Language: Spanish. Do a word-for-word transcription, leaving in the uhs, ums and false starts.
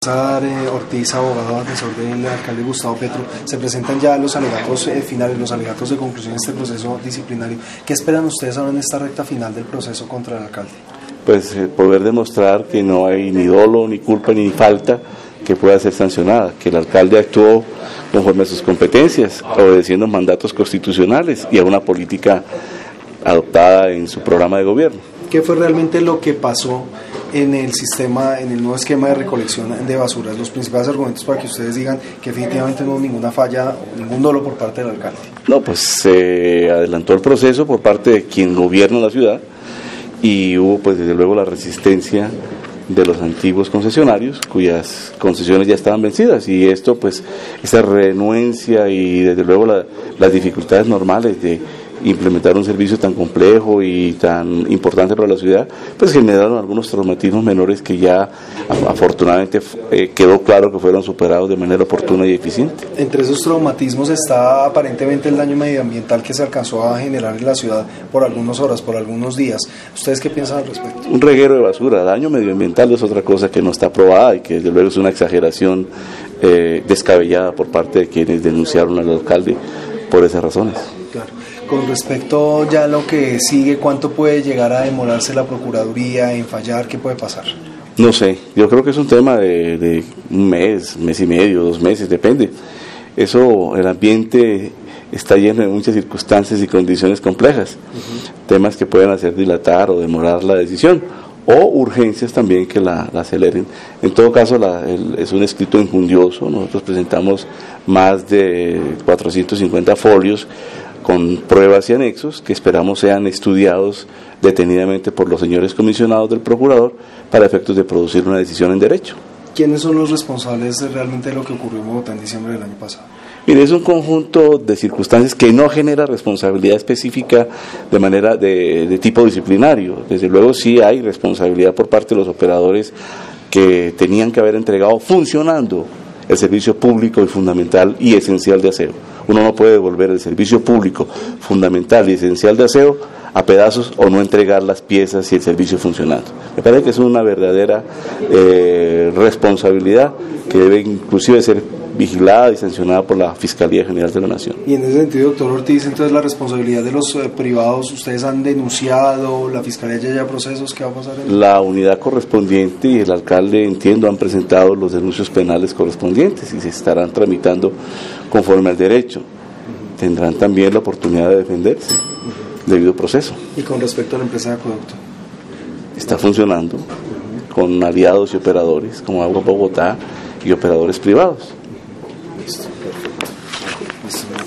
César eh, Ortiz, abogado defensor del alcalde Gustavo Petro, se presentan ya los alegatos eh, finales, los alegatos de conclusión de este proceso disciplinario. ¿Qué esperan ustedes ahora en esta recta final del proceso contra el alcalde? Pues eh, poder demostrar que no hay ni dolo, ni culpa, ni falta que pueda ser sancionada, que el alcalde actuó conforme a sus competencias, obedeciendo mandatos constitucionales y a una política adoptada en su programa de gobierno. ¿Qué fue realmente lo que pasó en el sistema, en el nuevo esquema de recolección de basuras? Los principales argumentos para que ustedes digan que definitivamente no hubo ninguna falla, ningún dolo por parte del alcalde. No, pues se adelantó el proceso por parte de quien gobierna la ciudad y hubo pues desde luego la resistencia de los antiguos concesionarios cuyas concesiones ya estaban vencidas, y esto pues esa renuencia y desde luego la, las dificultades normales de implementar un servicio tan complejo y tan importante para la ciudad, pues generaron algunos traumatismos menores que ya afortunadamente eh, quedó claro que fueron superados de manera oportuna y eficiente. Entre esos traumatismos está aparentemente el daño medioambiental que se alcanzó a generar en la ciudad por algunas horas, por algunos días. ¿Ustedes qué piensan al respecto? Un reguero de basura, daño medioambiental es otra cosa que no está aprobada y que desde luego es una exageración eh, descabellada por parte de quienes denunciaron al alcalde por esas razones. Claro. Con respecto ya a lo que sigue, ¿cuánto puede llegar a demorarse la Procuraduría en fallar? ¿Qué puede pasar? No sé, yo creo que es un tema de, de un mes, mes y medio, dos meses, depende. Eso, el ambiente está lleno de muchas circunstancias y condiciones complejas, uh-huh. temas que pueden hacer dilatar o demorar la decisión, o urgencias también que la, la aceleren. En todo caso, la, el, es un escrito enjundioso. Nosotros presentamos más de cuatrocientos cincuenta folios con pruebas y anexos que esperamos sean estudiados detenidamente por los señores comisionados del procurador para efectos de producir una decisión en derecho. ¿Quiénes son los responsables de realmente de lo que ocurrió en Bogotá en diciembre del año pasado? Mire, es un conjunto de circunstancias que no genera responsabilidad específica de manera de, de tipo disciplinario. Desde luego sí hay responsabilidad por parte de los operadores que tenían que haber entregado funcionando el servicio público y fundamental y esencial de aseo. Uno no puede devolver el servicio público fundamental y esencial de aseo a pedazos o no entregar las piezas y el servicio funcionando. Me parece que es una verdadera eh, responsabilidad que debe inclusive ser vigilada y sancionada por la Fiscalía General de la Nación. Y en ese sentido, doctor Ortiz, entonces la responsabilidad de los eh, privados, ¿ustedes han denunciado, la Fiscalía ya lleva procesos? ¿Qué va a pasar? En la unidad correspondiente y el alcalde, entiendo, han presentado los denuncios penales correspondientes y se estarán tramitando conforme al derecho. Uh-huh. Tendrán también la oportunidad de defenderse, uh-huh. debido proceso. ¿Y con respecto a la empresa de acueducto? Está funcionando, uh-huh. con aliados y operadores como Agua Bogotá y operadores privados. Listo, perfecto.